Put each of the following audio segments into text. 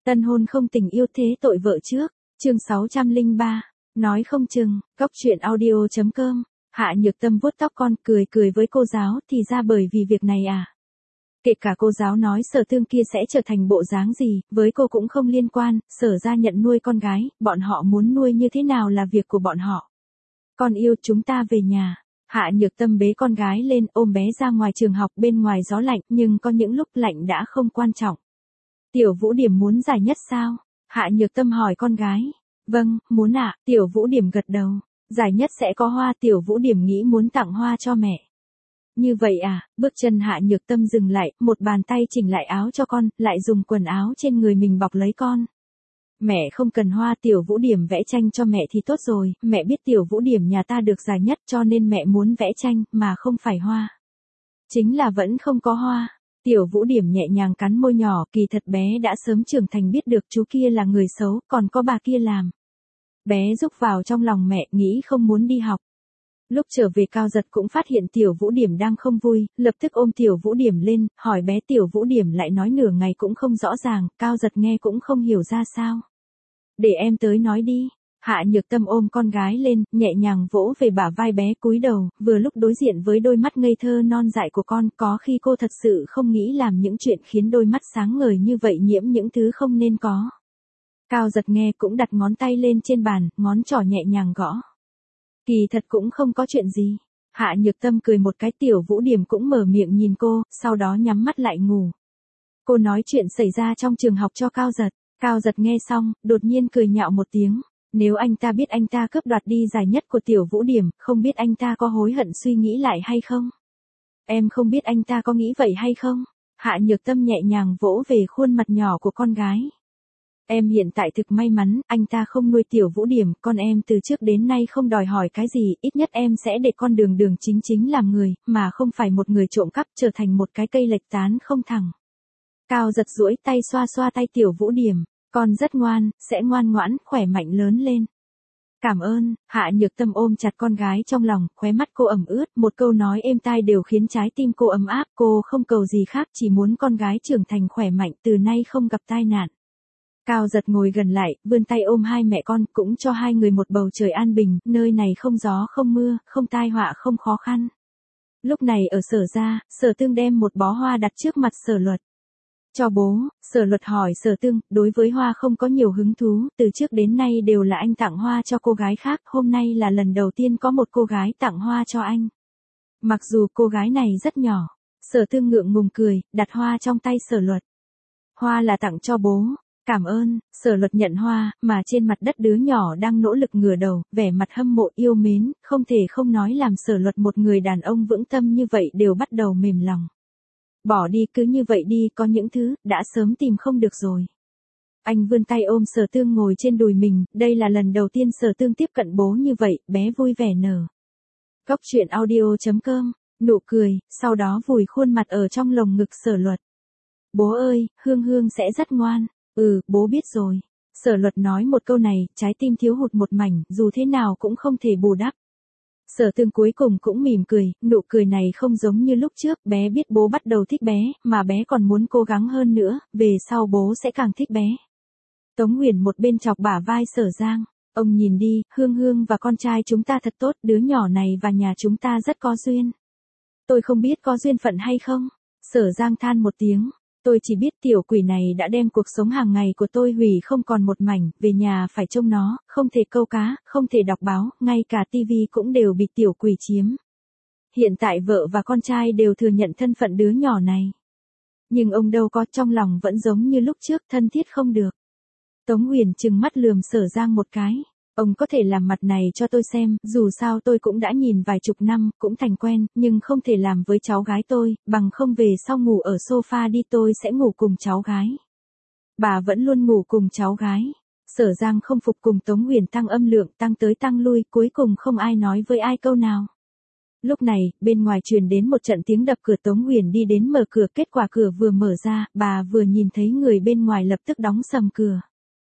Tân hôn không tình yêu thế tội vợ trước, chương 603, nói không chừng, góc chuyện audio.com, Hạ Nhược Tâm vuốt tóc con cười cười với cô giáo thì ra bởi vì việc này à. Kể cả cô giáo nói Sở Tương kia sẽ trở thành bộ dáng gì, với cô cũng không liên quan, Sở ra nhận nuôi con gái, bọn họ muốn nuôi như thế nào là việc của bọn họ. Con yêu chúng ta về nhà. Hạ Nhược Tâm bế con gái lên ôm bé ra ngoài trường học bên ngoài gió lạnh nhưng có những lúc lạnh đã không quan trọng. Tiểu Vũ Điểm muốn giải nhất sao? Hạ Nhược Tâm hỏi con gái. Vâng, muốn ạ, Tiểu Vũ Điểm gật đầu. Giải nhất sẽ có hoa, Tiểu Vũ Điểm nghĩ muốn tặng hoa cho mẹ. Như vậy à, bước chân Hạ Nhược Tâm dừng lại, một bàn tay chỉnh lại áo cho con, lại dùng quần áo trên người mình bọc lấy con. Mẹ không cần hoa, Tiểu Vũ Điểm vẽ tranh cho mẹ thì tốt rồi, mẹ biết Tiểu Vũ Điểm nhà ta được giải nhất cho nên mẹ muốn vẽ tranh, mà không phải hoa. Chính là vẫn không có hoa. Tiểu Vũ Điểm nhẹ nhàng cắn môi nhỏ, kỳ thật bé đã sớm trưởng thành biết được chú kia là người xấu, còn có bà kia làm. Bé rúc vào trong lòng mẹ, nghĩ không muốn đi học. Lúc trở về Cao Giật cũng phát hiện Tiểu Vũ Điểm đang không vui, lập tức ôm Tiểu Vũ Điểm lên, hỏi bé. Tiểu Vũ Điểm lại nói nửa ngày cũng không rõ ràng, Cao Giật nghe cũng không hiểu ra sao. Để em tới nói đi. Hạ Nhược Tâm ôm con gái lên, nhẹ nhàng vỗ về bả vai bé cúi đầu, vừa lúc đối diện với đôi mắt ngây thơ non dại của con, có khi cô thật sự không nghĩ làm những chuyện khiến đôi mắt sáng ngời như vậy nhiễm những thứ không nên có. Cao Giật nghe cũng đặt ngón tay lên trên bàn, ngón trỏ nhẹ nhàng gõ. Kỳ thật cũng không có chuyện gì. Hạ Nhược Tâm cười một cái. Tiểu Vũ Điểm cũng mở miệng nhìn cô, sau đó nhắm mắt lại ngủ. Cô nói chuyện xảy ra trong trường học cho Cao Giật. Cao Giật nghe xong, đột nhiên cười nhạo một tiếng. Nếu anh ta biết anh ta cướp đoạt đi giải nhất của Tiểu Vũ Điểm, không biết anh ta có hối hận suy nghĩ lại hay không? Em không biết anh ta có nghĩ vậy hay không? Hạ Nhược Tâm nhẹ nhàng vỗ về khuôn mặt nhỏ của con gái. Em hiện tại thực may mắn, anh ta không nuôi Tiểu Vũ Điểm, con em từ trước đến nay không đòi hỏi cái gì, ít nhất em sẽ để con đường đường chính chính làm người, mà không phải một người trộm cắp trở thành một cái cây lệch tán không thẳng. Cao Giật duỗi tay xoa xoa tay Tiểu Vũ Điểm, con rất ngoan, sẽ ngoan ngoãn, khỏe mạnh lớn lên. Cảm ơn. Hạ Nhược Tâm ôm chặt con gái trong lòng, khóe mắt cô ẩm ướt, một câu nói êm tai đều khiến trái tim cô ấm áp, cô không cầu gì khác, chỉ muốn con gái trưởng thành khỏe mạnh, từ nay không gặp tai nạn. Cao Giật ngồi gần lại, vươn tay ôm hai mẹ con, cũng cho hai người một bầu trời an bình, nơi này không gió không mưa, không tai họa không khó khăn. Lúc này ở Sở ra, Sở Tương đem một bó hoa đặt trước mặt Sở Luật. Cho bố. Sở Luật hỏi Sở Tương, đối với hoa không có nhiều hứng thú, từ trước đến nay đều là anh tặng hoa cho cô gái khác, hôm nay là lần đầu tiên có một cô gái tặng hoa cho anh. Mặc dù cô gái này rất nhỏ. Sở Tương ngượng ngùng cười, đặt hoa trong tay Sở Luật. Hoa là tặng cho bố. Cảm ơn. Sở Luật nhận hoa, mà trên mặt đất đứa nhỏ đang nỗ lực ngửa đầu, vẻ mặt hâm mộ yêu mến, không thể không nói làm Sở Luật một người đàn ông vững tâm như vậy đều bắt đầu mềm lòng. Bỏ đi, cứ như vậy đi, có những thứ, đã sớm tìm không được rồi. Anh vươn tay ôm Sở Tương ngồi trên đùi mình, đây là lần đầu tiên Sở Tương tiếp cận bố như vậy, bé vui vẻ nở. Góc chuyện audio.com, nụ cười, sau đó vùi khuôn mặt ở trong lồng ngực Sở Luật. Bố ơi, Hương Hương sẽ rất ngoan. Bố biết rồi. Sở Luật nói một câu này, trái tim thiếu hụt một mảnh, dù thế nào cũng không thể bù đắp. Sở Tương cuối cùng cũng mỉm cười, nụ cười này không giống như lúc trước, bé biết bố bắt đầu thích bé, mà bé còn muốn cố gắng hơn nữa, về sau bố sẽ càng thích bé. Tống Huyền một bên chọc bả vai Sở Giang, ông nhìn đi, Hương Hương và con trai chúng ta thật tốt, đứa nhỏ này và nhà chúng ta rất có duyên. Tôi không biết có duyên phận hay không. Sở Giang than một tiếng. Tôi chỉ biết tiểu quỷ này đã đem cuộc sống hàng ngày của tôi hủy không còn một mảnh, về nhà phải trông nó, không thể câu cá, không thể đọc báo, ngay cả tivi cũng đều bị tiểu quỷ chiếm. Hiện tại vợ và con trai đều thừa nhận thân phận đứa nhỏ này. Nhưng ông đâu có, trong lòng vẫn giống như lúc trước, thân thiết không được. Tống Huyền trừng mắt lườm Sở Giang một cái. Ông có thể làm mặt này cho tôi xem, dù sao tôi cũng đã nhìn vài chục năm, cũng thành quen, nhưng không thể làm với cháu gái tôi, bằng không về sau ngủ ở sofa đi, tôi sẽ ngủ cùng cháu gái. Bà vẫn luôn ngủ cùng cháu gái. Sở Giang không phục, cùng Tống Huyền tăng âm lượng, tăng tới tăng lui, cuối cùng không ai nói với ai câu nào. Lúc này, bên ngoài truyền đến một trận tiếng đập cửa. Tống Huyền đi đến mở cửa, kết quả cửa vừa mở ra, bà vừa nhìn thấy người bên ngoài lập tức đóng sầm cửa.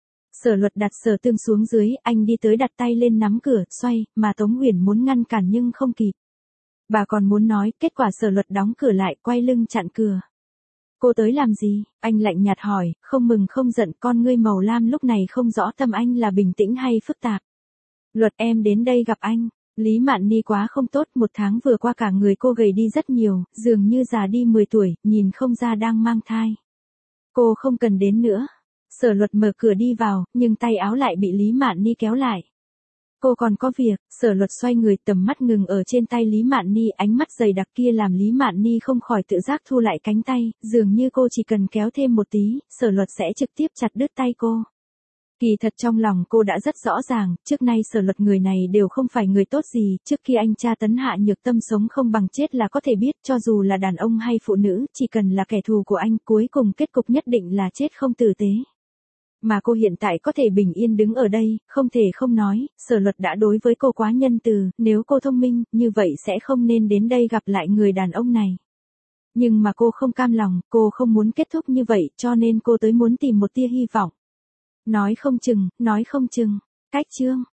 Sở Luật đặt Sở Tương xuống dưới, anh đi tới đặt tay lên nắm cửa, xoay, mà Tống Huyền muốn ngăn cản nhưng không kịp. Bà còn muốn nói, kết quả Sở Luật đóng cửa lại, quay lưng chặn cửa. Cô tới làm gì? Anh lạnh nhạt hỏi, không mừng không giận, con ngươi màu lam lúc này không rõ tâm anh là bình tĩnh hay phức tạp. Luật em đến đây gặp anh. Lý Mạn Ni quá không tốt, 1 tháng vừa qua cả người cô gầy đi rất nhiều, dường như già đi 10 tuổi, nhìn không ra đang mang thai. Cô không cần đến nữa. Sở Luật mở cửa đi vào, nhưng tay áo lại bị Lý Mạn Ni kéo lại. Cô còn có việc. Sở Luật xoay người, tầm mắt ngừng ở trên tay Lý Mạn Ni, ánh mắt dày đặc kia làm Lý Mạn Ni không khỏi tự giác thu lại cánh tay, dường như cô chỉ cần kéo thêm một tí, Sở Luật sẽ trực tiếp chặt đứt tay cô. Kỳ thật trong lòng cô đã rất rõ ràng, trước nay Sở Luật người này đều không phải người tốt gì, trước khi anh tra tấn Hạ Nhược Tâm sống không bằng chết là có thể biết, cho dù là đàn ông hay phụ nữ, chỉ cần là kẻ thù của anh, cuối cùng kết cục nhất định là chết không tử tế. Mà cô hiện tại có thể bình yên đứng ở đây, không thể không nói, Sở Luật đã đối với cô quá nhân từ, nếu cô thông minh, như vậy sẽ không nên đến đây gặp lại người đàn ông này. Nhưng mà cô không cam lòng, cô không muốn kết thúc như vậy, cho nên cô tới muốn tìm một tia hy vọng. Nói không chừng, cách chương.